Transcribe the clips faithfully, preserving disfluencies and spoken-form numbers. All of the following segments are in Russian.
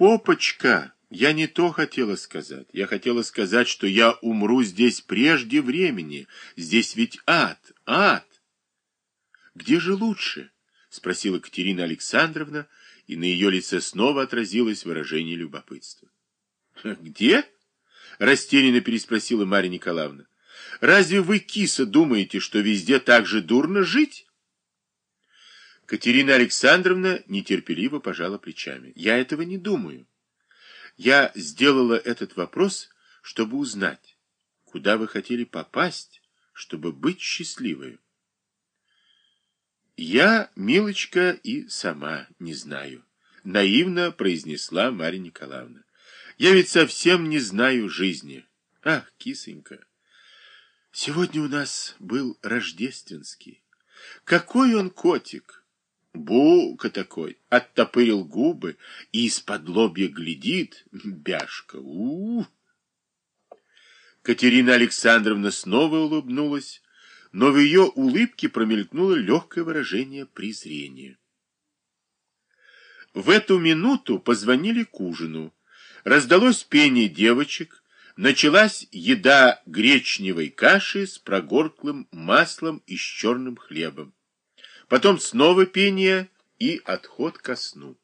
попочка, я не то хотела сказать. Я хотела сказать, что я умру здесь прежде времени. Здесь ведь ад, ад. Где же лучше? Спросила Катерина Александровна, и на ее лице снова отразилось выражение любопытства. Где? Растерянно переспросила Марья Николаевна. Разве вы, киса, думаете, что везде так же дурно жить? Катерина Александровна нетерпеливо пожала плечами. Я этого не думаю. Я сделала этот вопрос, чтобы узнать, куда вы хотели попасть, чтобы быть счастливой. Я, милочка, и сама не знаю, наивно произнесла Марья Николаевна. Я ведь совсем не знаю жизни. Ах, кисонька, сегодня у нас был рождественский. Какой он котик! Булка такой, оттопырил губы и из-под лобья глядит. Бяшка, у, -у, у Катерина Александровна снова улыбнулась, но в ее улыбке промелькнуло легкое выражение презрения. В эту минуту позвонили к ужину. Раздалось пение девочек, началась еда гречневой каши с прогорклым маслом и с черным хлебом. Потом снова пение и отход ко сну.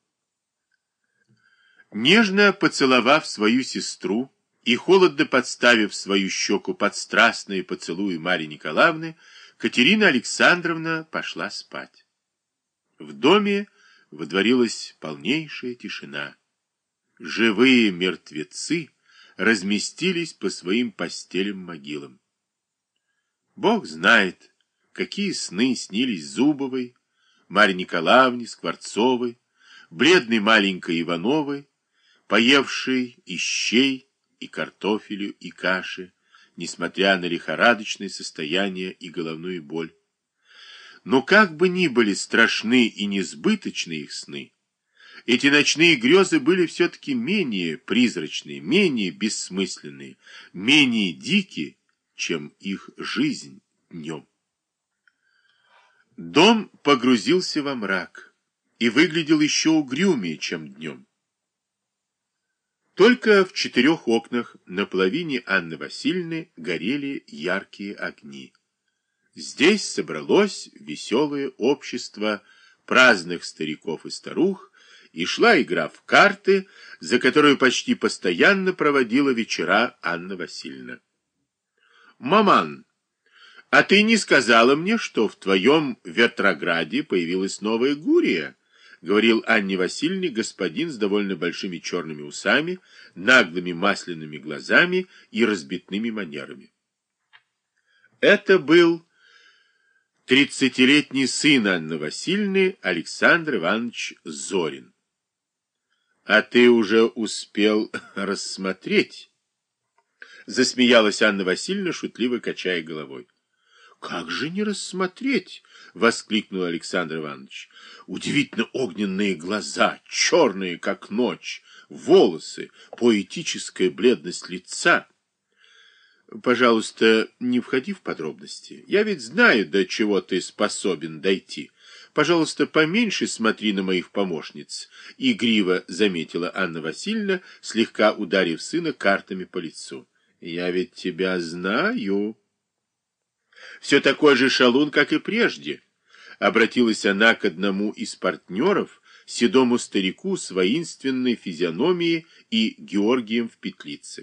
Нежно поцеловав свою сестру и холодно подставив свою щеку под страстные поцелуи Марьи Николаевны, Катерина Александровна пошла спать. В доме водворилась полнейшая тишина. Живые мертвецы разместились по своим постелям-могилам. Бог знает, какие сны снились Зубовой, Марье Николаевне, Скворцовой, бледной маленькой Ивановой, поевшей и щей, и картофелю, и каши, несмотря на лихорадочное состояние и головную боль. Но как бы ни были страшны и несбыточны их сны, эти ночные грезы были все-таки менее призрачные, менее бессмысленные, менее дикие, чем их жизнь днем. Дом погрузился во мрак и выглядел еще угрюмее, чем днем. Только в четырех окнах на половине Анны Васильевны горели яркие огни. Здесь собралось веселое общество праздных стариков и старух, и шла игра в карты, за которую почти постоянно проводила вечера Анна Васильевна. «Маман, а ты не сказала мне, что в твоем Ветрограде появилась новая Гурия?» — говорил Анне Васильевне господин с довольно большими черными усами, наглыми масляными глазами и разбитными манерами. Это был тридцатилетний сын Анны Васильевны Александр Иванович Зорин. «А ты уже успел рассмотреть?» — засмеялась Анна Васильевна, шутливо качая головой. «Как же не рассмотреть?» — воскликнул Александр Иванович. «Удивительно огненные глаза, черные, как ночь, волосы, поэтическая бледность лица». «Пожалуйста, не входи в подробности. Я ведь знаю, до чего ты способен дойти. Пожалуйста, поменьше смотри на моих помощниц», — игриво заметила Анна Васильевна, слегка ударив сына картами по лицу. «Я ведь тебя знаю». «Все такой же шалун, как и прежде», — обратилась она к одному из партнеров, седому старику с воинственной физиономией и Георгием в петлице.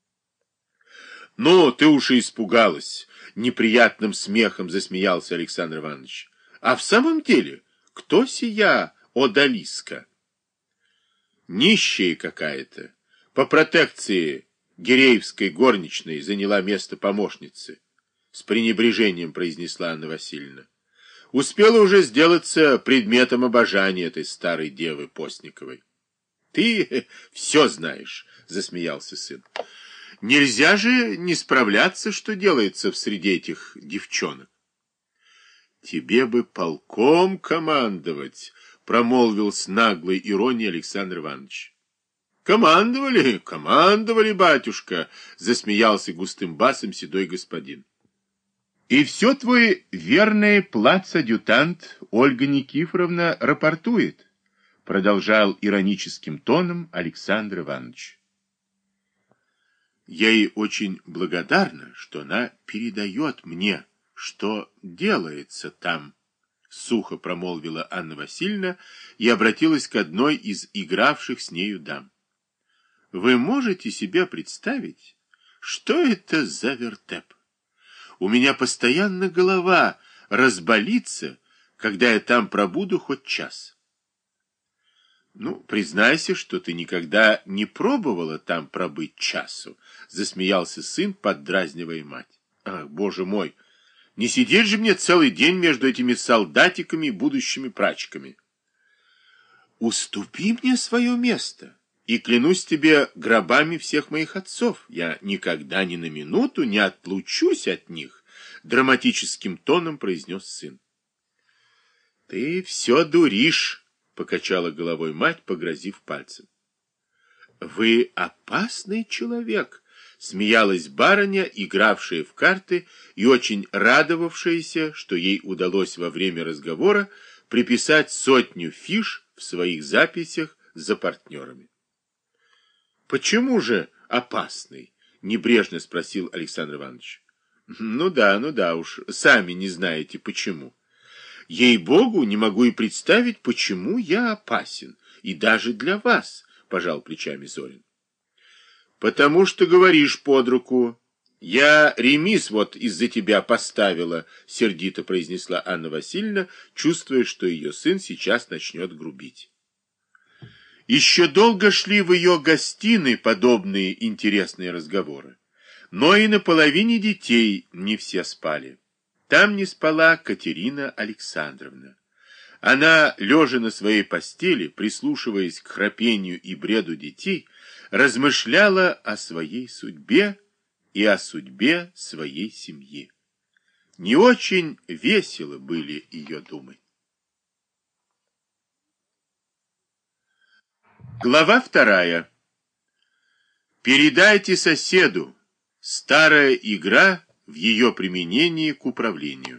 «Ну, ты уж и испугалась!» — неприятным смехом засмеялся Александр Иванович. «А в самом деле, кто сия одалиска?» «Нищая какая-то. По протекции Гиреевской горничной заняла место помощницы», — с пренебрежением произнесла Анна Васильевна. «Успела уже сделаться предметом обожания этой старой девы Постниковой». «Ты все знаешь», — засмеялся сын. «Нельзя же не справляться, что делается в среде этих девчонок». «Тебе бы полком командовать», — промолвил с наглой иронией Александр Иванович. «Командовали, командовали, батюшка», — засмеялся густым басом седой господин. «И все твой верный плац-адъютант Ольга Никифоровна рапортует. продолжал ироническим тоном Александр Иванович. Я ей очень благодарна, что она передает мне, что делается там, сухо промолвила Анна Васильевна и обратилась к одной из игравших с нею дам. Вы можете себе представить, что это за вертеп? У меня постоянно голова разболится, когда я там пробуду хоть час. Ну, признайся, что ты никогда не пробовала там пробыть часу, засмеялся сын, поддразнивая мать. Ах, боже мой, не сидеть же мне целый день между этими солдатиками и будущими прачками. Уступи мне свое место, и клянусь тебе гробами всех моих отцов, я никогда ни на минуту не отлучусь от них, драматическим тоном произнес сын. Ты все дуришь, покачала головой мать, погрозив пальцем. Вы опасный человек, смеялась барыня, игравшая в карты и очень радовавшаяся, что ей удалось во время разговора приписать сотню фиш в своих записях за партнерами. Почему же опасный? Небрежно спросил Александр Иванович. Ну да, ну да уж, сами не знаете почему. Ей-богу, не могу и представить, почему я опасен, и даже для вас, пожал плечами Зорин. Потому что говоришь под руку. Я ремис вот из-за тебя поставила, сердито произнесла Анна Васильевна, чувствуя, что ее сын сейчас начнет грубить. Еще долго шли в ее гостиной подобные интересные разговоры, но и на половине детей не все спали. Там не спала Катерина Александровна. Она, лежа на своей постели, прислушиваясь к храпению и бреду детей, размышляла о своей судьбе и о судьбе своей семьи. Не очень весело были ее думы. Глава вторая. Передайте соседу. Старая игра в ее применении к управлению.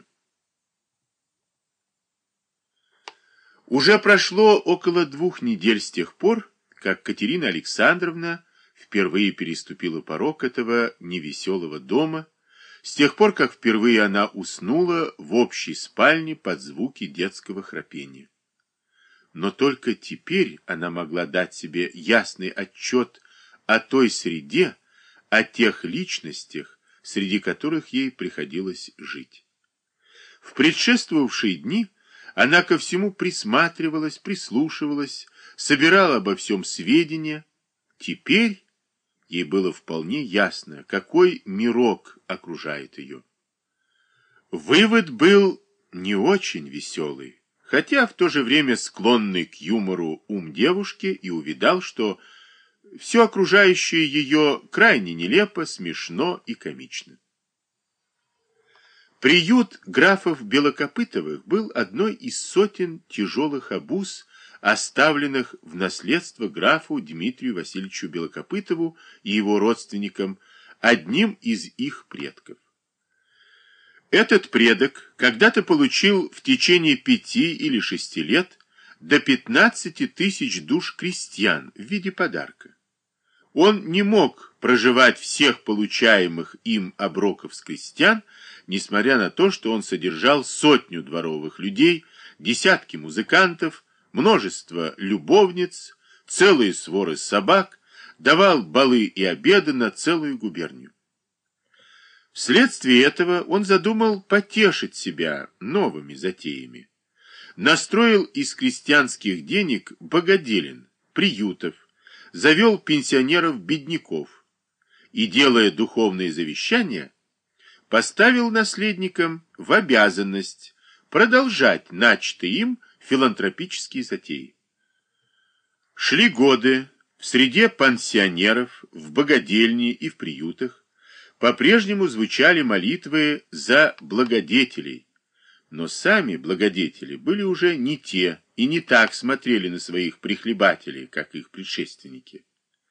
Уже прошло около двух недель с тех пор, как Катерина Александровна впервые переступила порог этого невеселого дома, с тех пор, как впервые она уснула в общей спальне под звуки детского храпения. Но только теперь она могла дать себе ясный отчет о той среде, о тех личностях, среди которых ей приходилось жить. В предшествовавшие дни она ко всему присматривалась, прислушивалась, собирала обо всем сведения. Теперь ей было вполне ясно, какой мирок окружает ее. Вывод был не очень веселый, хотя в то же время склонный к юмору ум девушки и увидал, что все окружающее ее крайне нелепо, смешно и комично. Приют графов Белокопытовых был одной из сотен тяжелых обуз, оставленных в наследство графу Дмитрию Васильевичу Белокопытову и его родственникам, одним из их предков. Этот предок когда-то получил в течение пяти или шести лет до пятнадцати тысяч душ крестьян в виде подарка. Он не мог проживать всех получаемых им оброков с крестьян, несмотря на то, что он содержал сотню дворовых людей, десятки музыкантов, множество любовниц, целые своры собак, давал балы и обеды на целую губернию. Вследствие этого он задумал потешить себя новыми затеями. Настроил из крестьянских денег богоделин, приютов, завел пенсионеров-бедняков и, делая духовные завещания, поставил наследникам в обязанность продолжать начатые им филантропические затеи. Шли годы, в среде пансионеров, в богодельне и в приютах по-прежнему звучали молитвы за благодетелей, но сами благодетели были уже не те и не так смотрели на своих прихлебателей, как их предшественники.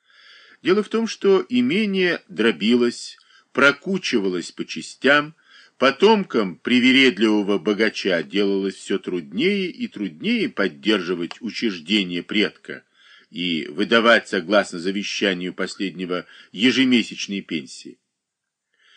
Дело в том, что имение дробилось, прокучивалось по частям, Потомкам привередливого богача делалось все труднее и труднее поддерживать учреждение предка и выдавать, согласно завещанию последнего, ежемесячные пенсии.